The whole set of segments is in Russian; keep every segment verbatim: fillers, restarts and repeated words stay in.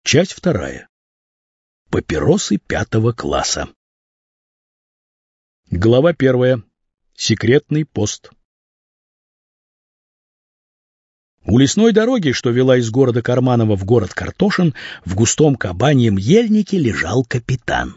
Часть вторая. Папиросы пятого класса. Глава первая. Секретный пост. У лесной дороги, что вела из города Карманово в город Картошин, в густом кабаньем ельнике лежал капитан.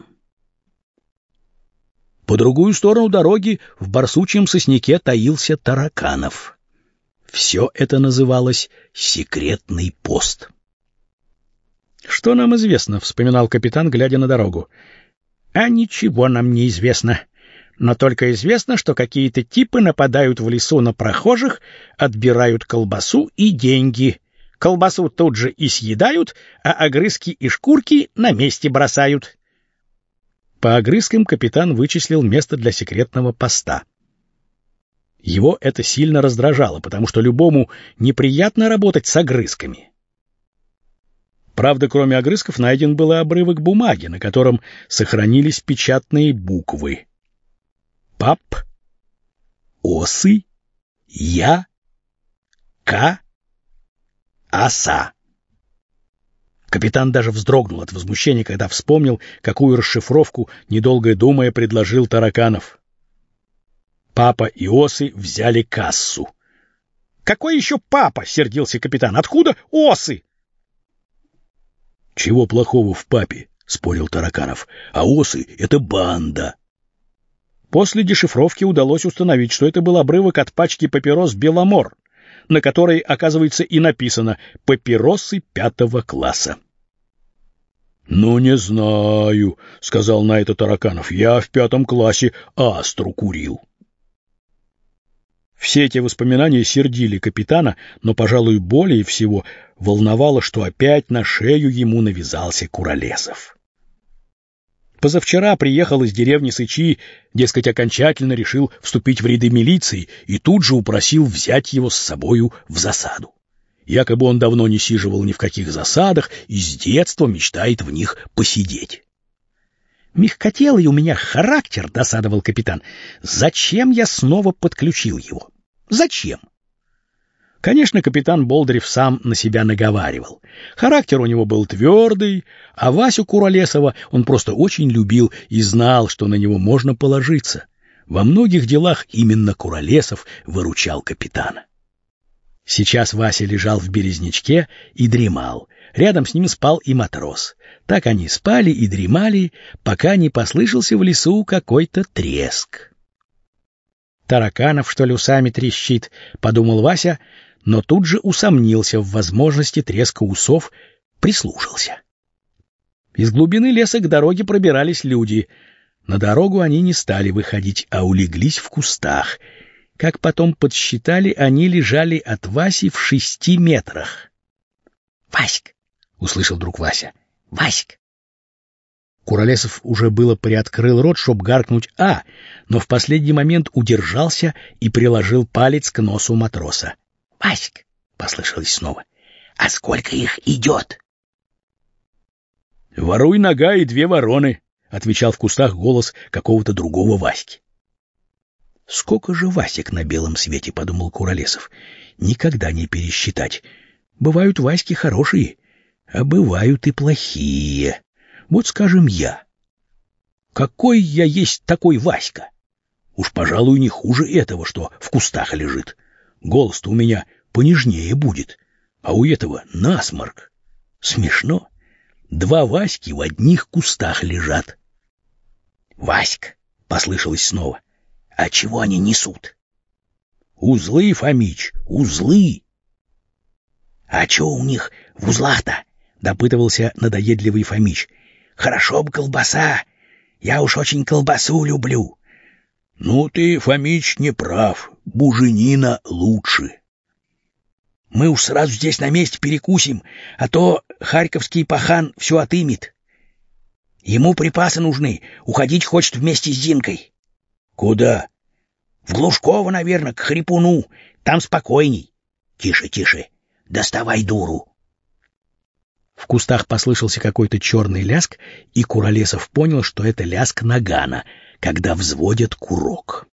По другую сторону дороги в барсучьем сосняке таился Тараканов. Все это называлось секретный пост. «Что нам известно?» — вспоминал капитан, глядя на дорогу. «А ничего нам не известно. Но только известно, что какие-то типы нападают в лесу на прохожих, отбирают колбасу и деньги. Колбасу тут же и съедают, а огрызки и шкурки на месте бросают». По огрызкам капитан вычислил место для секретного поста. Его это сильно раздражало, потому что любому неприятно работать с огрызками. Правда, кроме огрызков найден был и обрывок бумаги, на котором сохранились печатные буквы. Пап, осы, я, ка, оса. Капитан даже вздрогнул от возмущения, когда вспомнил, какую расшифровку, недолго думая, предложил Тараканов. Папа и осы взяли кассу. «Какой еще папа?» — сердился капитан. «Откуда осы?» «Чего плохого в папе?» — спорил Тараканов. «А осы — это банда». После дешифровки удалось установить, что это был обрывок от пачки папирос «Беломор», на которой, оказывается, и написано «Папиросы пятого класса». «Ну, не знаю», — сказал на это Тараканов. «Я в пятом классе астру курил». Все эти воспоминания сердили капитана, но, пожалуй, более всего волновало, что опять на шею ему навязался Куролесов. Позавчера приехал из деревни Сычи, дескать, окончательно решил вступить в ряды милиции и тут же упросил взять его с собою в засаду. Якобы он давно не сиживал ни в каких засадах и с детства мечтает в них посидеть. «Мягкотелый у меня характер», — досадовал капитан. «Зачем я снова подключил его? Зачем?» Конечно, капитан Болдырев сам на себя наговаривал. Характер у него был твердый, а Васю Куролесова он просто очень любил и знал, что на него можно положиться. Во многих делах именно Куролесов выручал капитана. Сейчас Вася лежал в березнячке и дремал. Рядом с ним спал и матрос. Так они спали и дремали, пока не послышался в лесу какой-то треск. «Тараканов, что ли, усами трещит?» — подумал Вася, но тут же усомнился в возможности треска усов, прислушался. Из глубины леса к дороге пробирались люди. На дорогу они не стали выходить, а улеглись в кустах. Как потом подсчитали, они лежали от Васи в шести метрах. «Васька!» — услышал вдруг Вася. «Васька!» Куролесов уже было приоткрыл рот, чтоб гаркнуть «А», но в последний момент удержался и приложил палец к носу матроса. «Васька!» — послышалось снова. «А сколько их идет?» «Воруй нога и две вороны», — отвечал в кустах голос какого-то другого Васьки. «Сколько же Васек на белом свете?» — подумал Куролесов. «Никогда не пересчитать. Бывают Васьки хорошие, а бывают и плохие. Вот, скажем, я. Какой я есть такой Васька? Уж, пожалуй, не хуже этого, что в кустах лежит. Голос-то у меня понежнее будет, а у этого насморк. Смешно. Два Васьки в одних кустах лежат». «Васька!» — послышалось снова. «А чего они несут?» «Узлы, Фомич, узлы!» «А чё у них в узлах-то?» — допытывался надоедливый Фомич. «Хорошо бы колбаса. Я уж очень колбасу люблю». «Ну ты, Фомич, не прав. Буженина лучше». «Мы уж сразу здесь на месте перекусим, а то харьковский пахан все отымет. Ему припасы нужны. Уходить хочет вместе с Зинкой». «Куда?» «В Глушково, наверное, к Хрипуну. Там спокойней». «Тише, тише. Доставай дуру». В кустах послышался какой-то черный ляск, и Куролесов понял, что это ляск нагана, когда взводят курок.